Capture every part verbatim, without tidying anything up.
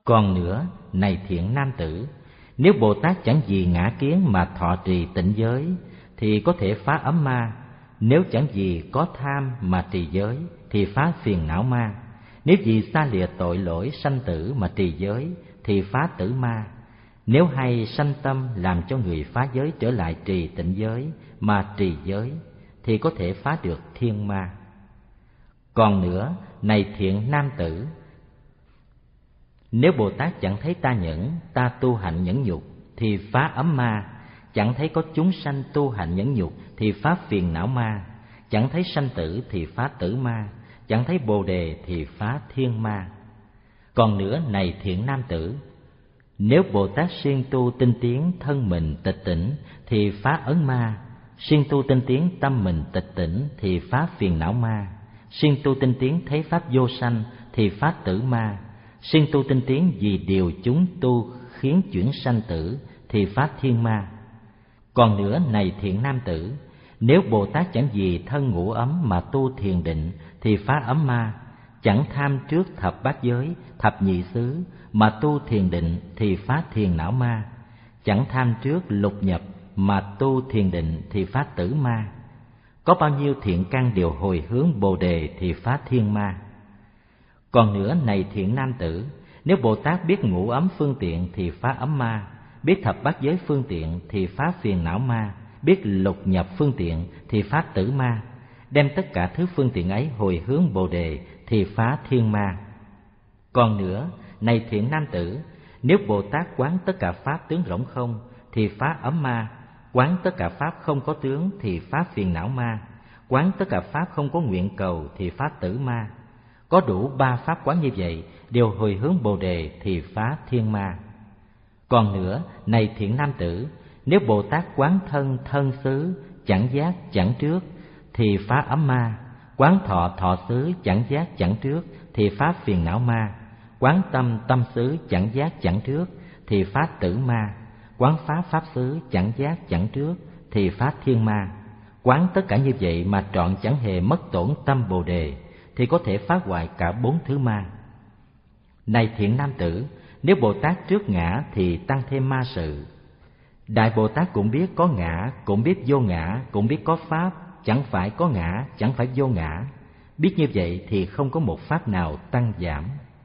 Còn nữa, này thiện nam tử, nếu Bồ Tát chẳng vì ngã kiến mà thọ trì tịnh giới thì có thể phá ấm ma. Nếu chẳng vì có tham mà trì giới thì phá phiền não ma. Nếu vì xa lìa tội lỗi sanh tử mà trì giới thì phá tử ma. Nếu hay sanh tâm làm cho người phá giới trở lại trì tịnh giới mà trì giới thì có thể phá được thiên ma. Còn nữa, này thiện nam tử, nếu Bồ Tát chẳng thấy ta nhẫn, ta tu hành nhẫn nhục thì phá ấm ma. Chẳng thấy có chúng sanh tu hành nhẫn nhục thì phá phiền não ma. Chẳng thấy sanh tử thì phá tử ma. Chẳng thấy bồ đề thì phá thiên ma. Còn nữa, này thiện nam tử, nếu Bồ Tát siêng tu tinh tiến thân mình tịch tỉnh thì phá ấn ma. Siêng tu tinh tiến tâm mình tịch tỉnh thì phá phiền não ma. Siêng tu tinh tiến thấy pháp vô sanh thì phá tử ma. Siêng tu tinh tiến vì điều chúng tu khiến chuyển sanh tử thì phá thiên ma. Còn nữa, này thiện nam tử, nếu Bồ Tát chẳng vì thân ngủ ấm mà tu thiền định thì phá ấm ma. Chẳng tham trước thập bát giới, thập nhị xứ mà tu thiền định thì phá thiền não ma. Chẳng tham trước lục nhập mà tu thiền định thì phá tử ma. Có bao nhiêu thiện căn đều hồi hướng bồ đề thì phá thiên ma. Còn nữa, này thiện nam tử, nếu Bồ Tát biết ngủ ấm phương tiện thì phá ấm ma, biết thập bát giới phương tiện thì phá phiền não ma, biết lục nhập phương tiện thì phá tử ma, đem tất cả thứ phương tiện ấy hồi hướng bồ đề thì phá thiên ma. Còn nữa, này thiện nam tử, nếu Bồ Tát quán tất cả pháp tướng rỗng không thì phá ấm ma, quán tất cả pháp không có tướng thì phá phiền não ma, quán tất cả pháp không có nguyện cầu thì phá tử ma. Có đủ ba pháp quán như vậy đều hồi hướng bồ đề thì phá thiên ma. Còn nữa, này thiện nam tử, nếu Bồ Tát quán thân thân xứ chẳng giác chẳng trước thì phá ấm ma, quán thọ thọ xứ chẳng giác chẳng trước thì phá phiền não ma, quán tâm tâm xứ chẳng giác chẳng trước thì phá tử ma, quán phá pháp xứ chẳng giác chẳng trước thì phá thiên ma. Quán tất cả như vậy mà trọn chẳng hề mất tổn tâm bồ đề thì có thể phá hoại cả bốn thứ ma. Này thiện nam tử, nếu Bồ Tát trước ngã thì tăng thêm ma sự. Đại Bồ Tát cũng biết có ngã, cũng biết vô ngã, cũng biết có pháp, chẳng phải có ngã, chẳng phải vô ngã. Biết như vậy thì không có một pháp nào tăng giảm.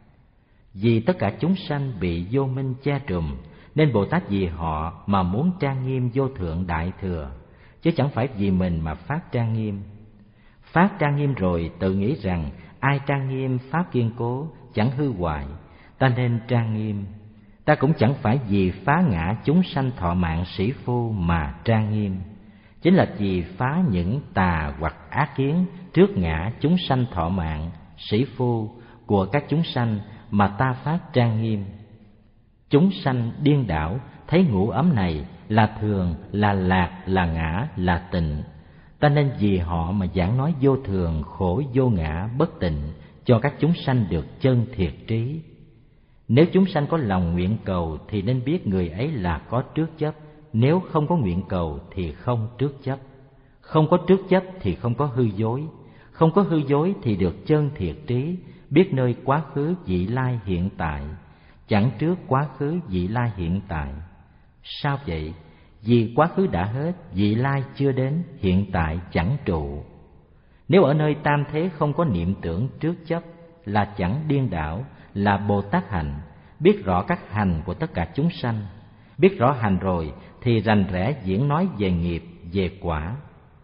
Vì tất cả chúng sanh bị vô minh che trùm, nên Bồ Tát vì họ mà muốn trang nghiêm vô thượng đại thừa, chứ chẳng phải vì mình mà phát trang nghiêm. Phát trang nghiêm rồi tự nghĩ rằng ai trang nghiêm pháp kiên cố, chẳng hư hoại, ta nên trang nghiêm. Ta cũng chẳng phải vì phá ngã chúng sanh thọ mạng sĩ phu mà trang nghiêm, chính là vì phá những tà hoặc ác kiến trước ngã chúng sanh thọ mạng sĩ phu của các chúng sanh mà ta phát trang nghiêm. Chúng sanh điên đảo thấy ngũ ấm này là thường, là lạc, là ngã, là tịnh, ta nên vì họ mà giảng nói vô thường, khổ, vô ngã, bất tịnh cho các chúng sanh được chân thiệt trí. Nếu chúng sanh có lòng nguyện cầu thì nên biết người ấy là có trước chấp, nếu không có nguyện cầu thì không trước chấp. Không có trước chấp thì không có hư dối, không có hư dối thì được chân thiệt trí, biết nơi quá khứ vị lai hiện tại, chẳng trước quá khứ vị lai hiện tại. Sao vậy? Vì quá khứ đã hết, vị lai chưa đến, hiện tại chẳng trụ. Nếu ở nơi tam thế không có niệm tưởng trước chấp là chẳng điên đảo, là Bồ Tát hành, biết rõ các hành của tất cả chúng sanh. Biết rõ hành rồi thì rành rẽ diễn nói về nghiệp, về quả.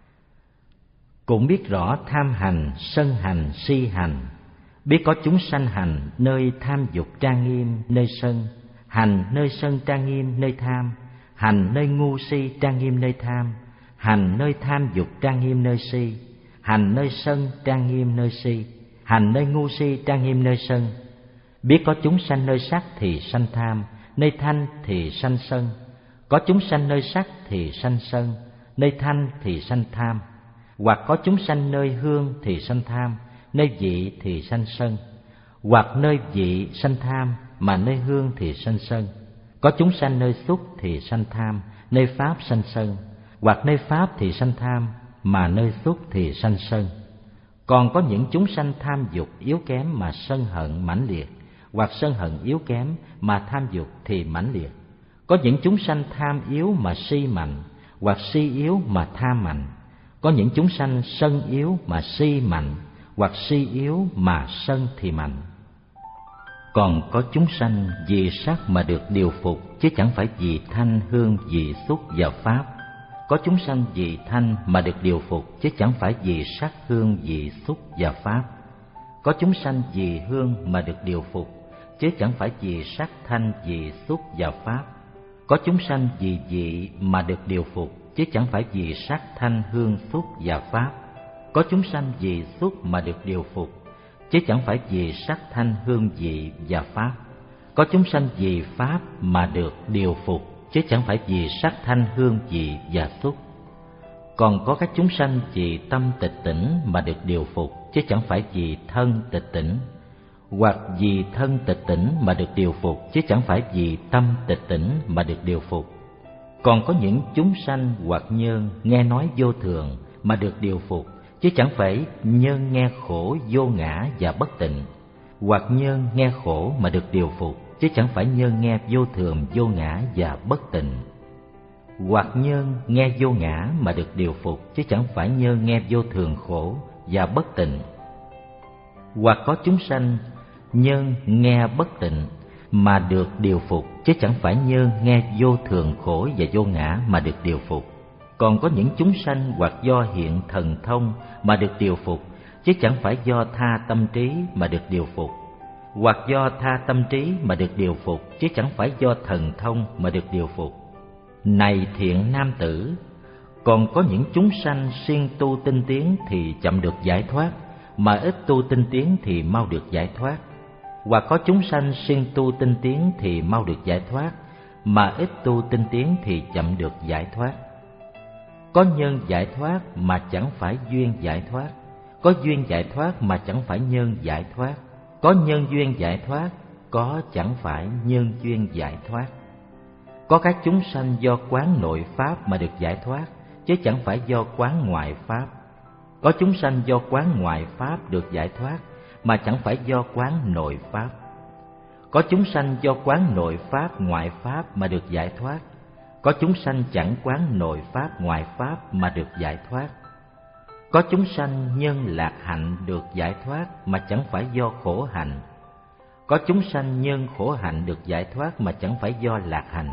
Cũng biết rõ tham hành, sân hành, si hành. Biết có chúng sanh hành nơi tham dục trang nghiêm, nơi sân, hành nơi sân trang nghiêm, nơi tham, hành nơi ngu si trang nghiêm, nơi tham, hành nơi tham dục trang nghiêm, nơi si, hành nơi sân trang nghiêm, nơi si, hành nơi ngu si trang nghiêm, nơi sân. Biết có chúng sanh nơi sắc thì sanh tham, nơi thanh thì sanh sân. Có chúng sanh nơi sắc thì sanh sân, nơi thanh thì sanh tham. Hoặc có chúng sanh nơi hương thì sanh tham, nơi vị thì sanh sân. Hoặc nơi vị sanh tham mà nơi hương thì sanh sân. Có chúng sanh nơi xúc thì sanh tham, nơi pháp sanh sân. Hoặc nơi pháp thì sanh tham mà nơi xúc thì sanh sân. Còn có những chúng sanh tham dục yếu kém mà sân hận mãnh liệt, hoặc sân hận yếu kém mà tham dục thì mãnh liệt. Có những chúng sanh tham yếu mà si mạnh, hoặc si yếu mà tham mạnh. Có những chúng sanh sân yếu mà si mạnh, hoặc si yếu mà sân thì mạnh. Còn có chúng sanh vì sắc mà được điều phục, chứ chẳng phải vì thanh, hương, vị, xúc và pháp. Có chúng sanh vì thanh mà được điều phục, chứ chẳng phải vì sắc, hương, vị, xúc và pháp. Có chúng sanh vì hương mà được điều phục, chứ chẳng phải vì sắc, thanh, vị, xúc và pháp. Có chúng sanh vì vị mà được điều phục, chứ chẳng phải vì sắc, thanh, hương, xúc và pháp. Có chúng sanh vì xúc mà được điều phục, chứ chẳng phải vì sắc, thanh, hương, vị và pháp. Có chúng sanh vì pháp mà được điều phục, chứ chẳng phải vì sắc, thanh, hương, vị và xúc. Còn có các chúng sanh vì tâm tịch tỉnh mà được điều phục, chứ chẳng phải vì thân tịch tỉnh. Hoặc vì thân tịch tỉnh mà được điều phục, chứ chẳng phải vì tâm tịch tỉnh mà được điều phục. Còn có những chúng sanh hoặc nhân nghe nói vô thường mà được điều phục, chứ chẳng phải nhân nghe khổ vô ngã và bất tịnh. Hoặc nhân nghe khổ mà được điều phục, chứ chẳng phải nhân nghe vô thường, vô ngã và bất tịnh. Hoặc nhân nghe vô ngã mà được điều phục, chứ chẳng phải nhân nghe vô thường, khổ và bất tịnh. Hoặc có chúng sanh nhân nghe bất tịnh mà được điều phục, chứ chẳng phải nhân nghe vô thường, khổ và vô ngã mà được điều phục. Còn có những chúng sanh hoặc do hiện thần thông mà được điều phục, chứ chẳng phải do tha tâm trí mà được điều phục. Hoặc do tha tâm trí mà được điều phục, chứ chẳng phải do thần thông mà được điều phục. Này thiện nam tử, còn có những chúng sanh siêng tu tinh tiến thì chậm được giải thoát, mà ít tu tinh tiến thì mau được giải thoát. Hoặc có chúng sanh siêng tu tinh tiến thì mau được giải thoát, mà ít tu tinh tiến thì chậm được giải thoát. Có nhân giải thoát mà chẳng phải duyên giải thoát, có duyên giải thoát mà chẳng phải nhân giải thoát, có nhân duyên giải thoát, có chẳng phải nhân duyên giải thoát. Có các chúng sanh do quán nội pháp mà được giải thoát, chứ chẳng phải do quán ngoại pháp. Có chúng sanh do quán ngoại pháp được giải thoát, mà chẳng phải do quán nội pháp. Có chúng sanh do quán nội pháp ngoại pháp mà được giải thoát, có chúng sanh chẳng quán nội pháp ngoại pháp mà được giải thoát. Có chúng sanh nhân lạc hạnh được giải thoát mà chẳng phải do khổ hạnh. Có chúng sanh nhân khổ hạnh được giải thoát mà chẳng phải do lạc hạnh.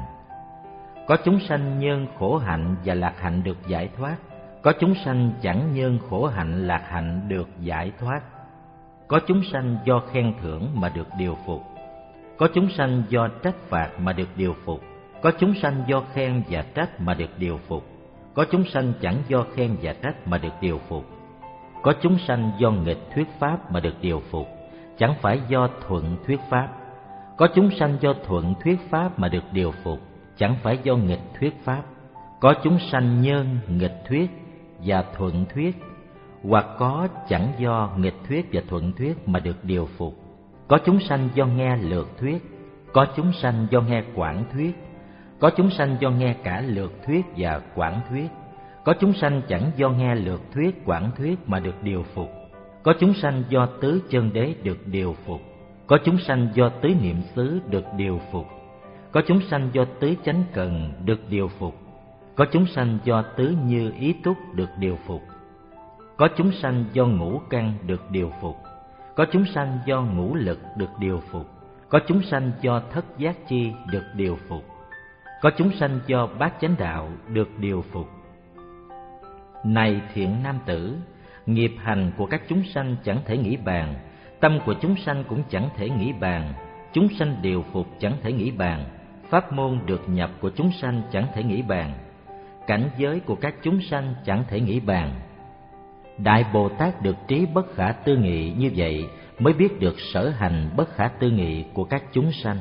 Có chúng sanh nhân khổ hạnh và lạc hạnh được giải thoát, có chúng sanh chẳng nhân khổ hạnh lạc hạnh được giải thoát. Có chúng sanh do khen thưởng mà được điều phục, có chúng sanh do trách phạt mà được điều phục, có chúng sanh do khen và trách mà được điều phục, có chúng sanh chẳng do khen và trách mà được điều phục. Có chúng sanh do nghịch thuyết pháp mà được điều phục, chẳng phải do thuận thuyết pháp. Có chúng sanh do thuận thuyết pháp mà được điều phục, chẳng phải do nghịch thuyết pháp. Có chúng sanh nhân nghịch thuyết và thuận thuyết, hoặc có chẳng do nghịch thuyết và thuận thuyết mà được điều phục. Có chúng sanh do nghe lược thuyết, có chúng sanh do nghe quảng thuyết, có chúng sanh do nghe cả lược thuyết và quảng thuyết. Có chúng sanh chẳng do nghe lược thuyết, quảng thuyết mà được điều phục. Có chúng sanh do tứ chân đế được điều phục, có chúng sanh do tứ niệm xứ được điều phục. Có chúng sanh do tứ chánh cần được điều phục, có chúng sanh do tứ như ý túc được điều phục. Có chúng sanh do ngũ căn được điều phục, có chúng sanh do ngũ lực được điều phục, có chúng sanh do thất giác chi được điều phục, có chúng sanh do bát chánh đạo được điều phục. Này thiện nam tử, nghiệp hành của các chúng sanh chẳng thể nghĩ bàn, tâm của chúng sanh cũng chẳng thể nghĩ bàn, chúng sanh điều phục chẳng thể nghĩ bàn, pháp môn được nhập của chúng sanh chẳng thể nghĩ bàn, cảnh giới của các chúng sanh chẳng thể nghĩ bàn. Đại Bồ Tát được trí bất khả tư nghị như vậy mới biết được sở hành bất khả tư nghị của các chúng sanh.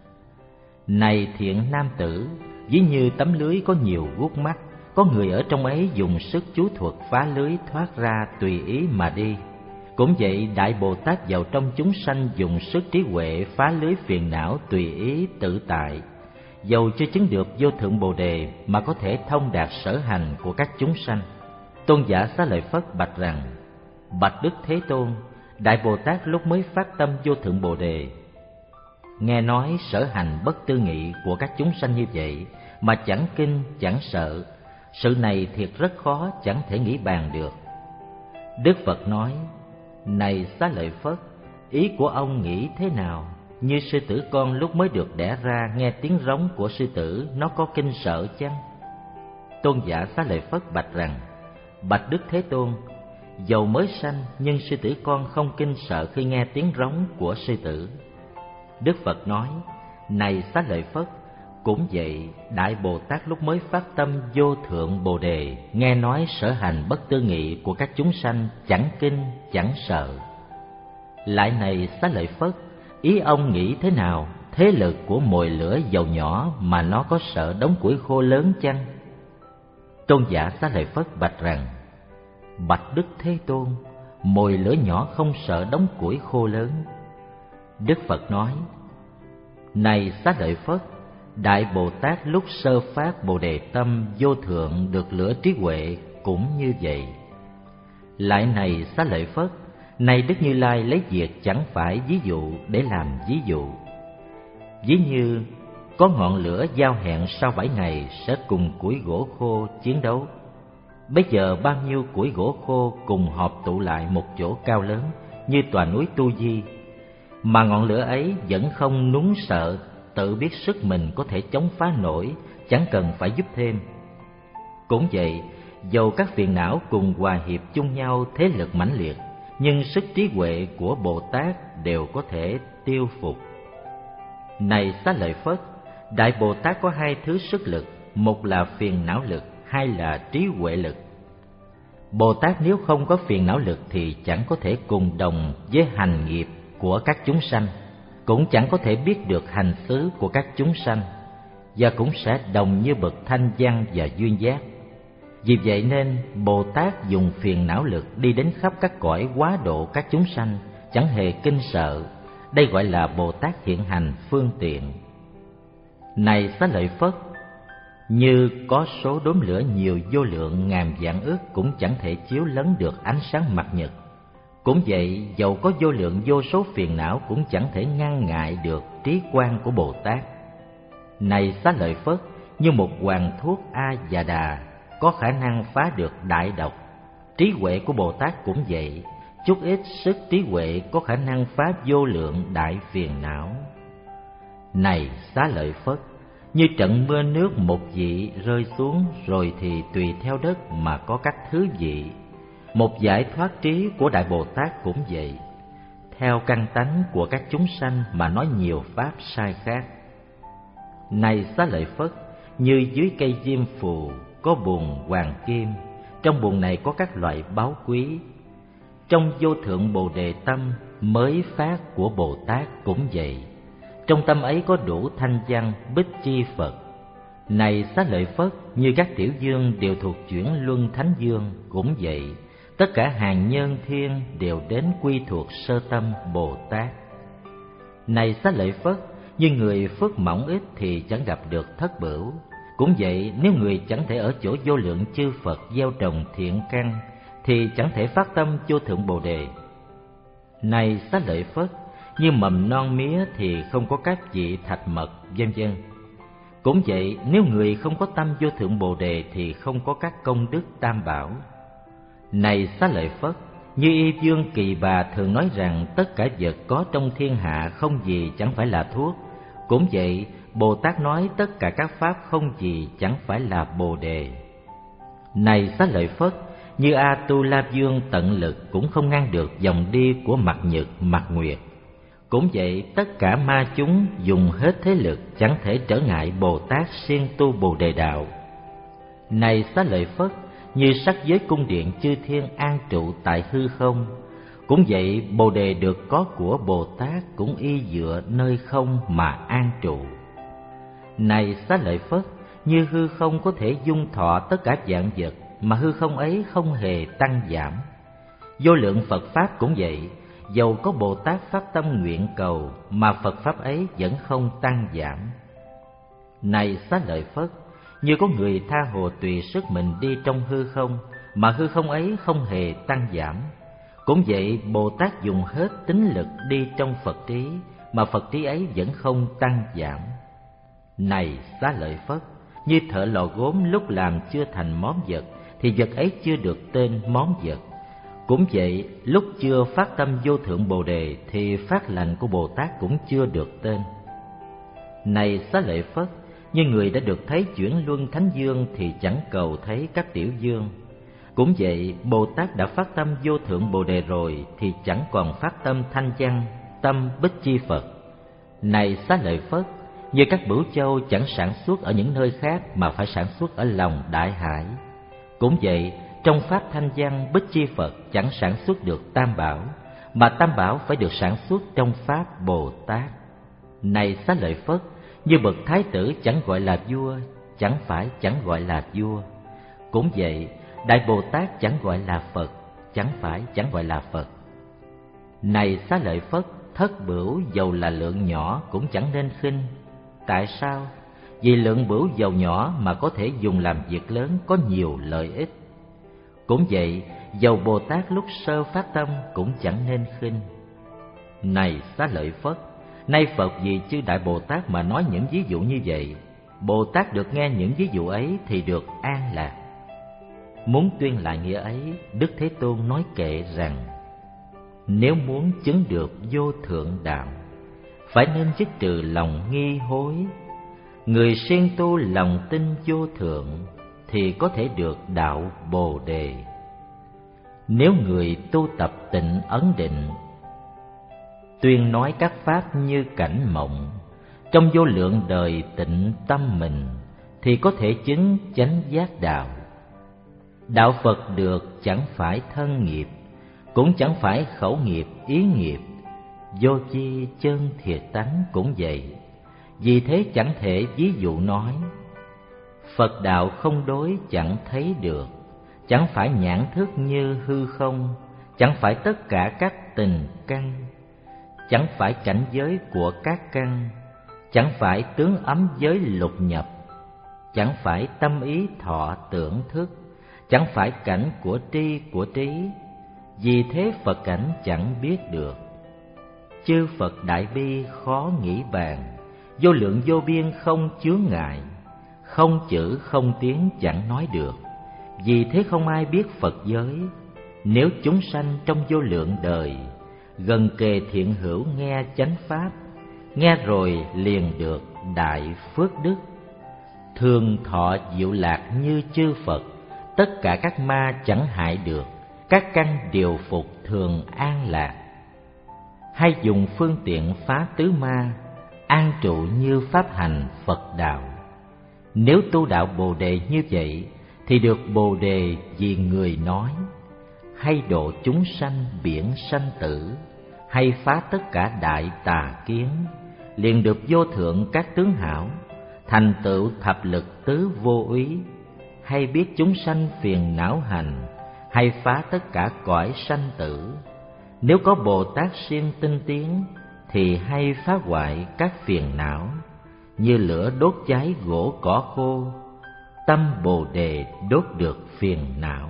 Này thiện nam tử, ví như tấm lưới có nhiều guốc mắt, có người ở trong ấy dùng sức chú thuật phá lưới thoát ra tùy ý mà đi. Cũng vậy, Đại Bồ Tát vào trong chúng sanh dùng sức trí huệ phá lưới phiền não tùy ý tự tại. Dầu chưa chứng được vô thượng Bồ Đề mà có thể thông đạt sở hành của các chúng sanh. Tôn giả Xá Lợi Phất bạch rằng: Bạch Đức Thế Tôn, Đại Bồ Tát lúc mới phát tâm vô thượng Bồ Đề, Nghe nói sở hành bất tư nghị của các chúng sanh như vậy mà chẳng kinh chẳng sợ, sự này thiệt rất khó, chẳng thể nghĩ bàn được. Đức Phật nói: Này Xá Lợi Phất, ý của ông nghĩ thế nào? Như sư tử con lúc mới được đẻ ra nghe tiếng rống của sư tử, nó có kinh sợ chăng? Tôn giả Xá Lợi Phất bạch rằng: Bạch Đức Thế Tôn, dầu mới sanh nhưng sư tử con không kinh sợ khi nghe tiếng rống của sư tử. Đức Phật nói: Này Xá Lợi Phất, cũng vậy, Đại Bồ Tát lúc mới phát tâm vô thượng Bồ Đề, nghe nói sở hành bất tư nghị của các chúng sanh, chẳng kinh chẳng sợ. Lại này Xá Lợi Phất, ý ông nghĩ thế nào? Thế lực của mồi lửa dầu nhỏ mà nó có sợ đống củi khô lớn chăng? Tôn giả Xá Lợi Phất bạch rằng: Bạch Đức Thế Tôn, mồi lửa nhỏ không sợ đống củi khô lớn. Đức Phật nói: Này Xá Lợi Phất, Đại Bồ Tát lúc sơ phát Bồ Đề tâm vô thượng được lửa trí huệ cũng như vậy. Lại này Xá Lợi Phất, này Đức Như Lai lấy việc chẳng phải ví dụ để làm ví dụ. Ví như có ngọn lửa giao hẹn sau bảy ngày sẽ cùng củi gỗ khô chiến đấu. Bây giờ bao nhiêu củi gỗ khô cùng họp tụ lại một chỗ cao lớn như tòa núi Tu Di, mà ngọn lửa ấy vẫn không núng sợ, tự biết sức mình có thể chống phá nổi, chẳng cần phải giúp thêm. Cũng vậy, dầu các phiền não cùng hòa hiệp chung nhau thế lực mãnh liệt, nhưng sức trí huệ của Bồ Tát đều có thể tiêu phục. Này Xá Lợi Phất, Đại Bồ Tát có hai thứ sức lực, một là phiền não lực, hai là trí huệ lực. Bồ Tát nếu không có phiền não lực thì chẳng có thể cùng đồng với hành nghiệp của các chúng sanh, cũng chẳng có thể biết được hành xứ của các chúng sanh, và cũng sẽ đồng như bậc thanh văn và duyên giác. Vì vậy nên Bồ Tát dùng phiền não lực đi đến khắp các cõi quá độ các chúng sanh, chẳng hề kinh sợ. Đây gọi là Bồ Tát hiện hành phương tiện. Này Xá Lợi Phất, như có số đốm lửa nhiều vô lượng ngàn vạn ức cũng chẳng thể chiếu lấn được ánh sáng mặt nhật. Cũng vậy, dầu có vô lượng vô số phiền não cũng chẳng thể ngăn ngại được trí quang của Bồ Tát. Này Xá Lợi Phất, như một hoàng thuốc A Già Đà có khả năng phá được đại độc. Trí huệ của Bồ Tát cũng vậy, chút ít sức trí huệ có khả năng phá vô lượng đại phiền não. Này Xá Lợi Phất, như trận mưa nước một vị rơi xuống rồi thì tùy theo đất mà có các thứ vị. Một giải thoát trí của Đại Bồ Tát cũng vậy, theo căn tánh của các chúng sanh mà nói nhiều pháp sai khác. Này Xá Lợi Phất, như dưới cây diêm phù có buồng hoàng kim, trong buồng này có các loại báu quý. Trong vô thượng Bồ Đề tâm mới phát của Bồ Tát cũng vậy, trong tâm ấy có đủ thanh văn bích chi Phật. Này Xá Lợi Phất, như các tiểu dương đều thuộc chuyển luân thánh dương cũng vậy, tất cả hàng nhân thiên đều đến quy thuộc sơ tâm Bồ Tát. Này Xá Lợi Phất, như người phước mỏng ít thì chẳng gặp được thất bửu. Cũng vậy, nếu người chẳng thể ở chỗ vô lượng chư Phật gieo trồng thiện căn thì chẳng thể phát tâm vô thượng Bồ Đề. Này Xá Lợi Phất, như mầm non mía thì không có các vị thạch mật, vân vân. Cũng vậy, nếu người không có tâm vô thượng Bồ Đề thì không có các công đức tam bảo. Này Xá Lợi Phất, như Y Dương Kỳ Bà thường nói rằng tất cả vật có trong thiên hạ không gì chẳng phải là thuốc. Cũng vậy, Bồ Tát nói tất cả các pháp không gì chẳng phải là Bồ Đề. Này Xá Lợi Phất, như A Tu La Dương tận lực cũng không ngăn được dòng đi của mặt nhật, mặt nguyệt. Cũng vậy, tất cả ma chúng dùng hết thế lực chẳng thể trở ngại Bồ Tát siêng tu Bồ Đề đạo. Này Xá Lợi Phất, như sắc giới cung điện chư thiên an trụ tại hư không. Cũng vậy, Bồ Đề được có của Bồ Tát cũng y dựa nơi không mà an trụ. Này Xá Lợi Phất, như hư không có thể dung thọ tất cả vạn vật, mà hư không ấy không hề tăng giảm. Vô lượng Phật Pháp cũng vậy, dầu có Bồ Tát phát tâm nguyện cầu, mà Phật Pháp ấy vẫn không tăng giảm. Này Xá Lợi Phất, như có người tha hồ tùy sức mình đi trong hư không, mà hư không ấy không hề tăng giảm. Cũng vậy, Bồ Tát dùng hết tín lực đi trong Phật trí, mà Phật trí ấy vẫn không tăng giảm. Này Xá Lợi Phất, như thợ lò gốm lúc làm chưa thành món vật thì vật ấy chưa được tên món vật. Cũng vậy, lúc chưa phát tâm vô thượng Bồ Đề thì phát lành của Bồ Tát cũng chưa được tên. Này Xá Lợi Phất, như người đã được thấy chuyển luân thánh dương thì chẳng cầu thấy các tiểu dương. Cũng vậy, Bồ Tát đã phát tâm vô thượng Bồ Đề rồi thì chẳng còn phát tâm thanh văn, tâm Bích Chi Phật. Này Xá Lợi Phất, như các bửu châu chẳng sản xuất ở những nơi khác mà phải sản xuất ở lòng đại hải. Cũng vậy, trong pháp thanh văn Bích Chi Phật chẳng sản xuất được tam bảo, mà tam bảo phải được sản xuất trong pháp Bồ Tát. Này Xá Lợi Phất, như bậc thái tử chẳng gọi là vua, chẳng phải chẳng gọi là vua. Cũng vậy, Đại Bồ Tát chẳng gọi là Phật, chẳng phải chẳng gọi là Phật. Này Xá Lợi Phất, thất bửu dầu là lượng nhỏ cũng chẳng nên khinh. Tại sao? Vì lượng bửu dầu nhỏ mà có thể dùng làm việc lớn, có nhiều lợi ích. Cũng vậy, dầu Bồ Tát lúc sơ phát tâm cũng chẳng nên khinh. Này Xá Lợi Phất, nay Phật vì chư Đại Bồ Tát mà nói những ví dụ như vậy. Bồ Tát được nghe những ví dụ ấy thì được an lạc. Muốn tuyên lại nghĩa ấy, Đức Thế Tôn nói kệ rằng: nếu muốn chứng được vô thượng đạo, phải nên dứt trừ lòng nghi hối. Người siêng tu lòng tin vô thượng thì có thể được đạo Bồ Đề. Nếu người tu tập tịnh ấn định, tuyên nói các pháp như cảnh mộng, trong vô lượng đời tịnh tâm mình thì có thể chứng chánh giác đạo. Đạo Phật được chẳng phải thân nghiệp, cũng chẳng phải khẩu nghiệp, ý nghiệp. Vô chi chân thiệt tánh cũng vậy. Vì thế chẳng thể ví dụ nói. Phật đạo không đối chẳng thấy được, chẳng phải nhãn thức như hư không, chẳng phải tất cả các tình căn, chẳng phải cảnh giới của các căn, chẳng phải tướng ấm giới lục nhập, chẳng phải tâm ý thọ tưởng thức, chẳng phải cảnh của tri của trí. Vì thế Phật cảnh chẳng biết được. Chư Phật đại bi khó nghĩ bàn, vô lượng vô biên không chướng ngại, không chữ không tiếng chẳng nói được. Vì thế không ai biết Phật giới. Nếu chúng sanh trong vô lượng đời, gần kề thiện hữu nghe chánh pháp, nghe rồi liền được đại phước đức. Thường thọ diệu lạc như chư Phật, tất cả các ma chẳng hại được, các căn điều phục thường an lạc. Hay dùng phương tiện phá tứ ma, an trụ như pháp hành Phật đạo. Nếu tu đạo Bồ Đề như vậy thì được Bồ Đề vì người nói. Hay độ chúng sanh biển sanh tử, hay phá tất cả đại tà kiến, liền được vô thượng các tướng hảo, thành tựu thập lực tứ vô úy. Hay biết chúng sanh phiền não hành, hay phá tất cả cõi sanh tử. Nếu có Bồ Tát siêng tinh tiến thì hay phá hoại các phiền não, như lửa đốt cháy gỗ cỏ khô. Tâm Bồ Đề đốt được phiền não.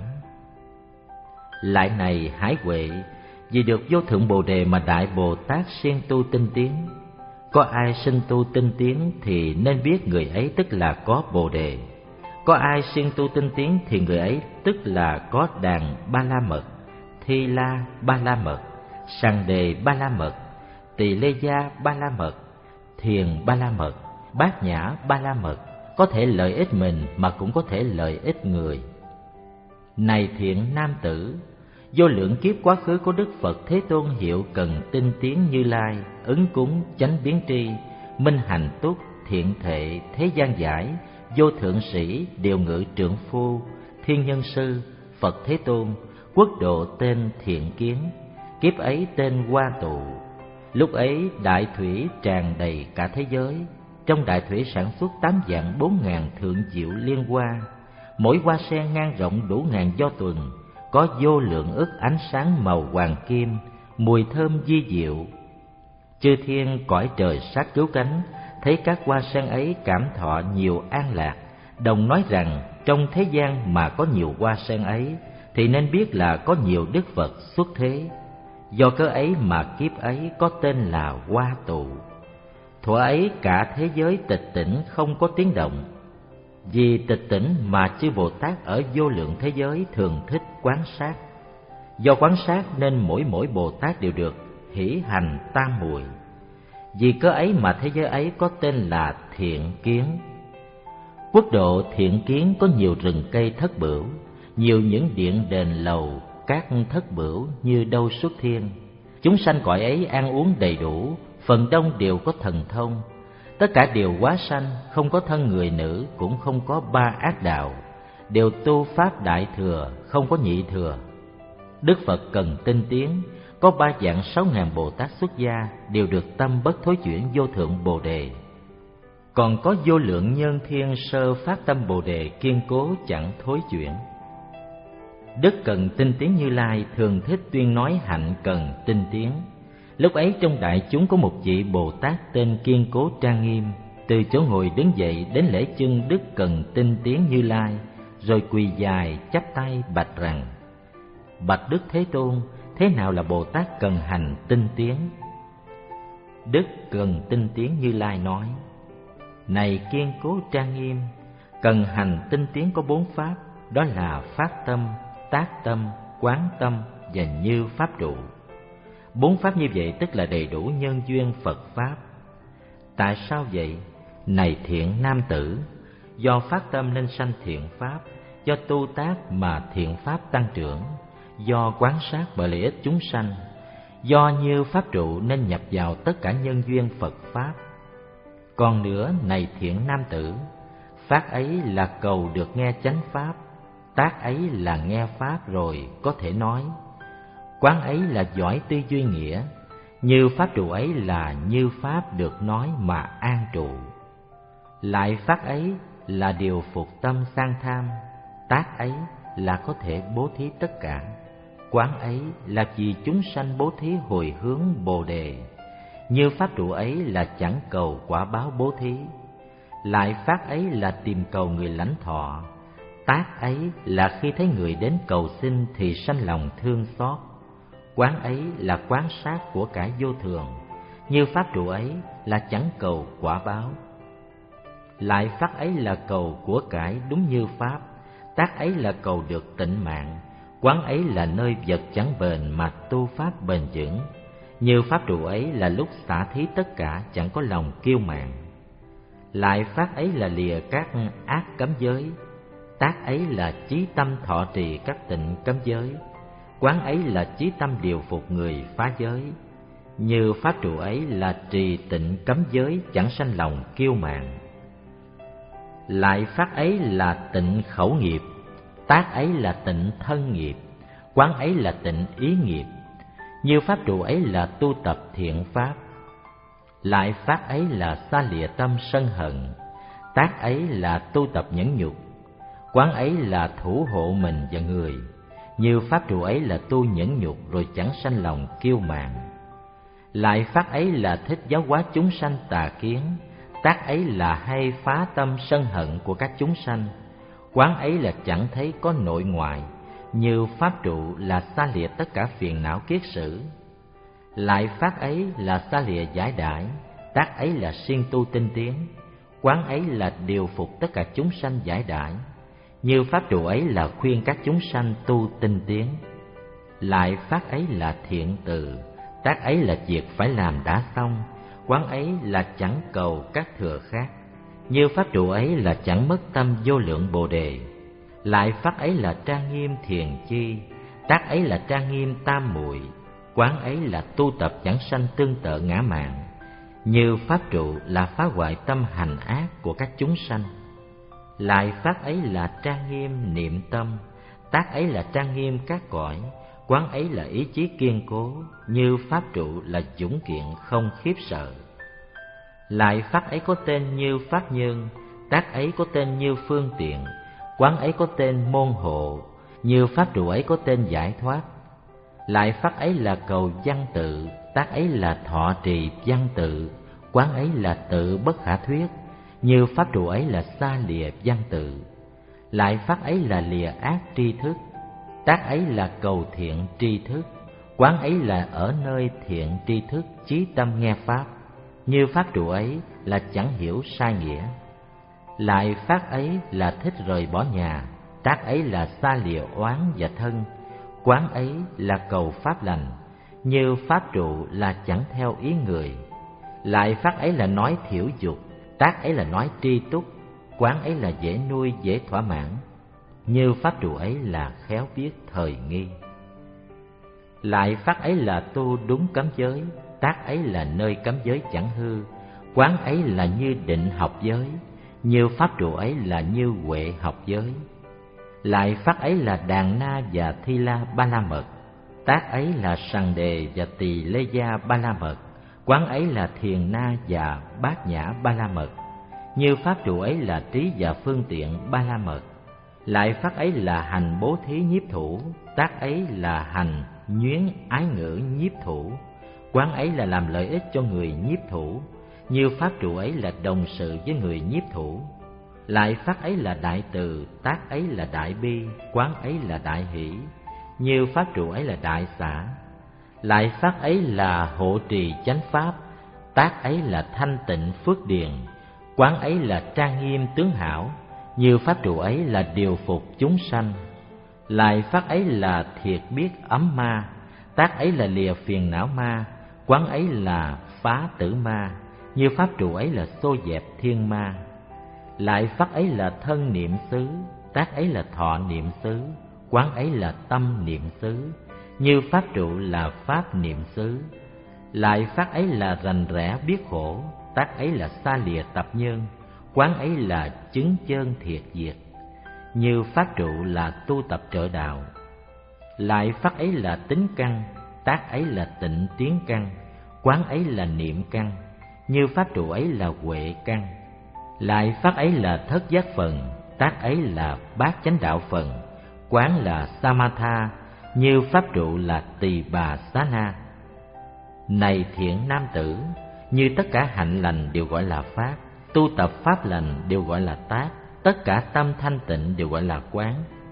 Lại này Hải Huệ, vì được vô thượng Bồ Đề mà Đại Bồ Tát siêng tu tinh tiến. Có ai sinh tu tinh tiến thì nên biết người ấy tức là có Bồ Đề. Có ai siêng tu tinh tiến thì người ấy tức là có đàn ba la mật, thi la ba la mật, sàng đề ba la mật, tỳ lê gia ba la mật, thiền ba la mật, bát nhã ba la mật, có thể lợi ích mình mà cũng có thể lợi ích người. Này thiện nam tử, vô lượng kiếp quá khứ của Đức Phật Thế Tôn hiệu cần tinh tiến Như Lai, ứng cúng, chánh biến tri, minh hành túc, thiện thệ, thế gian giải, vô thượng sĩ, điều ngự trượng phu, thiên nhân sư, Phật Thế Tôn, quốc độ tên Thiện Kiến, kiếp ấy tên Hoa Tụ. Lúc ấy đại thủy tràn đầy cả thế giới, trong đại thủy sản xuất tám vạn bốn ngàn thượng diệu liên hoa, mỗi hoa sen ngang rộng đủ ngàn do tuần, có vô lượng ức ánh sáng màu hoàng kim, mùi thơm vi diệu. Chư thiên cõi trời sát cứu cánh, thấy các hoa sen ấy cảm thọ nhiều an lạc, đồng nói rằng trong thế gian mà có nhiều hoa sen ấy thì nên biết là có nhiều Đức Phật xuất thế. Do cớ ấy mà kiếp ấy có tên là Hoa Tụ. Thuở ấy cả thế giới tịch tỉnh không có tiếng động. Vì tịch tỉnh mà chư Bồ Tát ở vô lượng thế giới thường thích quán sát. Do quán sát nên mỗi mỗi Bồ Tát đều được hỷ hành tam muội. Vì cớ ấy mà thế giới ấy có tên là Thiện Kiến. Quốc độ Thiện Kiến có nhiều rừng cây thất bửu, nhiều những điện đền lầu, các thất bửu như đâu xuất thiên. Chúng sanh cõi ấy ăn uống đầy đủ, phần đông đều có thần thông. Tất cả đều hóa sanh, không có thân người nữ, cũng không có ba ác đạo, đều tu pháp đại thừa, không có nhị thừa. Đức Phật cần tinh tiến, có ba vạn sáu ngàn Bồ Tát xuất gia đều được tâm bất thối chuyển vô thượng Bồ đề. Còn có vô lượng nhân thiên sơ phát tâm Bồ đề kiên cố chẳng thối chuyển. Đức Cần Tinh Tiến Như Lai thường thích tuyên nói hạnh cần tinh tiến. Lúc ấy trong đại chúng có một vị Bồ Tát tên Kiên Cố Trang Nghiêm, từ chỗ ngồi đứng dậy đến lễ chân Đức Cần Tinh Tiến Như Lai, rồi quỳ dài chắp tay bạch rằng: Bạch Đức Thế Tôn, thế nào là Bồ Tát cần hành tinh tiến? Đức Cần Tinh Tiến Như Lai nói: Này Kiên Cố Trang Nghiêm, cần hành tinh tiến có bốn pháp, đó là phát tâm, tác tâm, quán tâm và như pháp trụ. Bốn pháp như vậy tức là đầy đủ nhân duyên Phật pháp. Tại sao vậy? Này thiện nam tử, do phát tâm nên sanh thiện pháp, do tu tác mà thiện pháp tăng trưởng, do quán sát bởi lợi ích chúng sanh, do như pháp trụ nên nhập vào tất cả nhân duyên Phật pháp. Còn nữa, này thiện nam tử, phát ấy là cầu được nghe chánh pháp, tác ấy là nghe pháp rồi có thể nói, quán ấy là giỏi tư duy nghĩa, như pháp trụ ấy là như pháp được nói mà an trụ. Lại phát ấy là điều phục tâm sang tham, tác ấy là có thể bố thí tất cả, quán ấy là vì chúng sanh bố thí hồi hướng Bồ đề, như pháp trụ ấy là chẳng cầu quả báo bố thí. Lại phát ấy là tìm cầu người lãnh thọ, tác ấy là khi thấy người đến cầu xin thì sanh lòng thương xót, quán ấy là quán sát của cải vô thường, như pháp trụ ấy là chẳng cầu quả báo. Lại phát ấy là cầu của cải đúng như pháp, tác ấy là cầu được tịnh mạng, quán ấy là nơi vật chẳng bền mà tu pháp bền vững, như pháp trụ ấy là lúc xả thí tất cả chẳng có lòng kiêu mạn. Lại phát ấy là lìa các ác cấm giới, tác ấy là chí tâm thọ trì các tịnh cấm giới, quán ấy là chí tâm điều phục người phá giới, như pháp trụ ấy là trì tịnh cấm giới chẳng sanh lòng kiêu mạn. Lại phát ấy là tịnh khẩu nghiệp, tác ấy là tịnh thân nghiệp, quán ấy là tịnh ý nghiệp, như pháp trụ ấy là tu tập thiện pháp. Lại phát ấy là xa lìa tâm sân hận, tác ấy là tu tập nhẫn nhục, quán ấy là thủ hộ mình và người, như pháp trụ ấy là tu nhẫn nhục rồi chẳng sanh lòng kiêu mạn. Lại phát ấy là thích giáo hóa chúng sanh tà kiến, tác ấy là hay phá tâm sân hận của các chúng sanh, quán ấy là chẳng thấy có nội ngoại, như pháp trụ là xa lìa tất cả phiền não kiết sử. Lại phát ấy là xa lìa giải đãi, tác ấy là siêng tu tinh tiến, quán ấy là điều phục tất cả chúng sanh giải đãi, như pháp trụ ấy là khuyên các chúng sanh tu tinh tiến. Lại phát ấy là thiện từ, tác ấy là việc phải làm đã xong, quán ấy là chẳng cầu các thừa khác, như pháp trụ ấy là chẳng mất tâm vô lượng Bồ đề. Lại phát ấy là trang nghiêm thiền chi, tác ấy là trang nghiêm tam muội, quán ấy là tu tập chẳng sanh tương tự ngã mạn, như pháp trụ là phá hoại tâm hành ác của các chúng sanh. Lại phát ấy là trang nghiêm niệm tâm, tác ấy là trang nghiêm các cõi, quán ấy là ý chí kiên cố, như pháp trụ là dũng kiện không khiếp sợ. Lại phát ấy có tên như pháp nhân, tác ấy có tên như phương tiện, quán ấy có tên môn hộ, như pháp trụ ấy có tên giải thoát. Lại phát ấy là cầu văn tự, tác ấy là thọ trì văn tự, quán ấy là tự bất khả thuyết, như pháp trụ ấy là xa lìa văn tự. Lại phát ấy là lìa ác tri thức, tác ấy là cầu thiện tri thức, quán ấy là ở nơi thiện tri thức chí tâm nghe pháp, như pháp trụ ấy là chẳng hiểu sai nghĩa. Lại phát ấy là thích rời bỏ nhà, tác ấy là xa lìa oán và thân, quán ấy là cầu pháp lành, như pháp trụ là chẳng theo ý người. Lại phát ấy là nói thiểu dục, tác ấy là nói tri túc, quán ấy là dễ nuôi dễ thỏa mãn, như pháp trụ ấy là khéo biết thời nghi. Lại phát ấy là tu đúng cấm giới, tác ấy là nơi cấm giới chẳng hư, quán ấy là như định học giới, như pháp trụ ấy là như huệ học giới. Lại phát ấy là đàn na và thi la ba la mật, tác ấy là sằng đề và tỳ lê gia ba la mật, quán ấy là thiền na và bát nhã ba la mật, như pháp trụ ấy là trí và phương tiện ba la mật. Lại phát ấy là hành bố thí nhiếp thủ, tác ấy là hành nhuyến ái ngữ nhiếp thủ, quán ấy là làm lợi ích cho người nhiếp thủ, như pháp trụ ấy là đồng sự với người nhiếp thủ. Lại phát ấy là đại từ, tác ấy là đại bi, quán ấy là đại hỷ, như pháp trụ ấy là đại xả. Lại phát ấy là hộ trì chánh pháp, tác ấy là thanh tịnh phước điền, quán ấy là trang nghiêm tướng hảo, như pháp trụ ấy là điều phục chúng sanh. Lại phát ấy là thiệt biết ấm ma, tác ấy là lìa phiền não ma, quán ấy là phá tử ma, như pháp trụ ấy là xô dẹp thiên ma. Lại phát ấy là thân niệm xứ, tác ấy là thọ niệm xứ, quán ấy là tâm niệm xứ, như pháp trụ là pháp niệm xứ. Lại phát ấy là rành rẽ biết khổ, tác ấy là xa lìa tập nhân, quán ấy là chứng chơn thiệt diệt, như pháp trụ là tu tập trợ đạo. Lại phát ấy là tính căn, tác ấy là tịnh tiến căn, quán ấy là niệm căn, như pháp trụ ấy là huệ căn. Lại phát ấy là thất giác phần, tác ấy là bát chánh đạo phần, quán là samatha, như pháp trụ là tỳ bà xá na. Này thiện nam tử, như tất cả hạnh lành đều gọi là pháp, tu tập pháp lành đều gọi là tác, tất cả tâm thanh tịnh đều gọi là quán.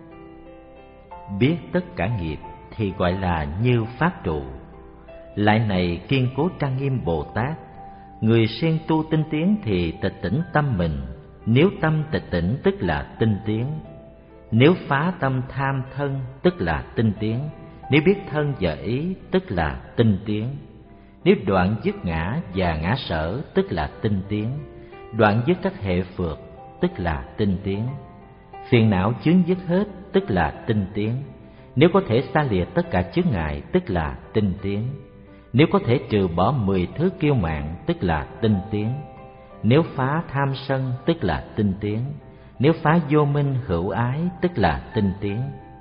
Biết tất cả nghiệp thì gọi là như pháp trụ. Lại này kiên cố trang nghiêm Bồ Tát, người siêng tu tinh tiến thì tịch tỉnh tâm mình, nếu tâm tịch tỉnh tức là tinh tiến. Nếu phá tâm tham thân tức là tinh tiến, nếu biết thân và ý tức là tinh tiến. Nếu đoạn dứt ngã và ngã sở tức là tinh tiến, đoạn dứt các hệ phược tức là tinh tiến. Phiền não chướng dứt hết tức là tinh tiến. Nếu có thể xa lìa tất cả chướng ngại tức là tinh tiến. Nếu có thể trừ bỏ mười thứ kiêu mạn tức là tinh tiến. Nếu phá tham sân tức là tinh tiến. Nếu phá vô minh hữu ái tức là tinh tiến.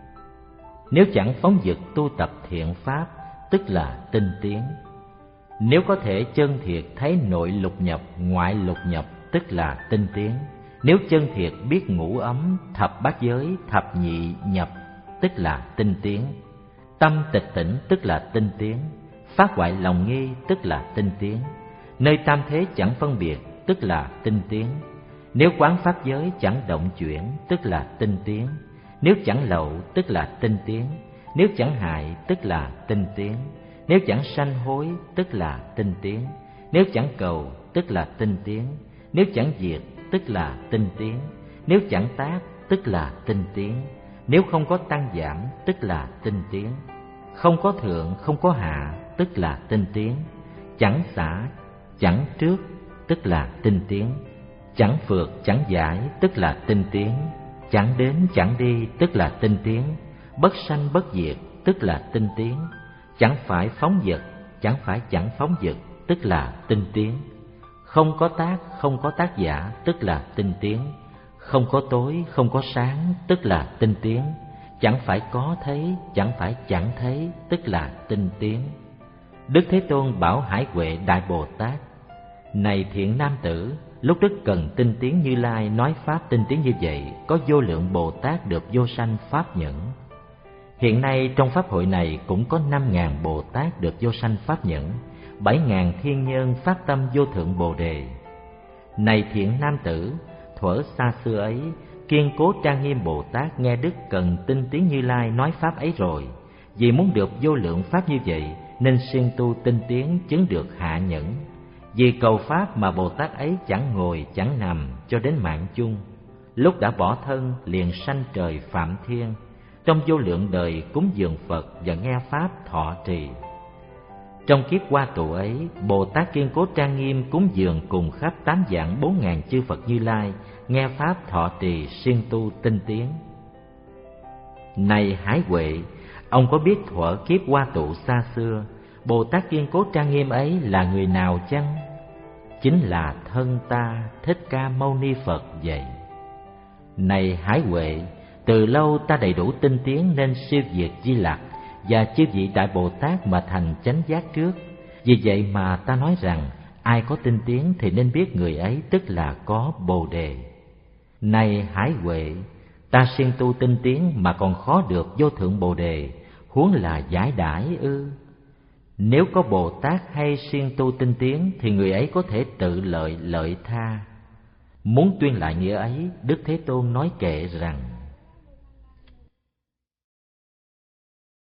Nếu chẳng phóng dật tu tập thiện pháp tức là tinh tiến. Nếu có thể chân thiệt thấy nội lục nhập, ngoại lục nhập tức là tinh tiến. Nếu chân thiệt biết ngũ ấm, thập bát giới, thập nhị nhập tức là tinh tiến. Tâm tịch tỉnh tức là tinh tiến. Phát hoại lòng nghi tức là tinh tiến. Nơi tam thế chẳng phân biệt tức là tinh tiến. Nếu quán pháp giới chẳng động chuyển tức là tinh tiến. Nếu chẳng lậu tức là tinh tiến. Nếu chẳng hại tức là tinh tiến. Nếu chẳng sanh hối tức là tinh tiến. Nếu chẳng cầu tức là tinh tiến. Nếu chẳng diệt tức là tinh tiến. Nếu chẳng tác tức là tinh tiến. Nếu không có tăng giảm tức là tinh tiến. Không có thượng không có hạ tức là tinh tiến. Chẳng xả chẳng trước tức là tinh tiến. Chẳng phượt chẳng giải tức là tinh tiến. Chẳng đến chẳng đi tức là tinh tiến. Bất sanh bất diệt tức là tinh tiến. Chẳng phải phóng dật chẳng phải chẳng phóng dật tức là tinh tiến. Không có tác không có tác giả tức là tinh tiến. Không có tối không có sáng tức là tinh tiến. Chẳng phải có thấy chẳng phải chẳng thấy tức là tinh tiến. Đức Thế Tôn bảo Hải Huệ Đại Bồ Tát: Này thiện nam tử, lúc Đức cần tinh tiến Như Lai nói pháp tinh tiến như vậy, có vô lượng Bồ Tát được vô sanh pháp nhẫn. Hiện nay trong pháp hội này cũng có năm ngàn Bồ Tát được vô sanh pháp nhẫn, bảy ngàn thiên nhân phát tâm vô thượng Bồ đề. Này thiện nam tử, thuở xa xưa ấy, kiên cố trang nghiêm Bồ Tát nghe Đức cần tinh tiến Như Lai nói pháp ấy rồi, Vì muốn được vô lượng pháp như vậy nên siêng tu tinh tiến chứng được hạ nhẫn. Vì cầu pháp mà Bồ Tát ấy chẳng ngồi chẳng nằm cho đến mạng chung. Lúc đã bỏ thân liền sanh trời Phạm Thiên, trong vô lượng đời cúng dường Phật và nghe pháp thọ trì. Trong kiếp qua tụ ấy, Bồ Tát kiên cố trang nghiêm cúng dường cùng khắp tám vạn bốn ngàn chư Phật Như Lai, nghe pháp thọ trì siêng tu tinh tiến. Này Hải Huệ, ông có biết thuở kiếp qua tụ xa xưa, Bồ Tát kiên cố trang nghiêm ấy là người nào chăng? Chính là thân ta Thích Ca Mâu Ni Phật vậy. Này Hải Huệ, từ lâu ta đầy đủ tinh tiến nên siêu diệt Di Lặc và chư vị Đại Bồ Tát mà thành chánh giác trước. Vì vậy mà ta nói rằng ai có tinh tiến thì nên biết người ấy tức là có Bồ Đề. Này Hải Huệ, ta siêng tu tinh tiến mà còn khó được vô thượng Bồ Đề, huống là giải đãi ư? Nếu có Bồ Tát hay siêng tu tinh tiến thì người ấy có thể tự lợi lợi tha. Muốn tuyên lại nghĩa ấy, Đức Thế Tôn nói kệ rằng: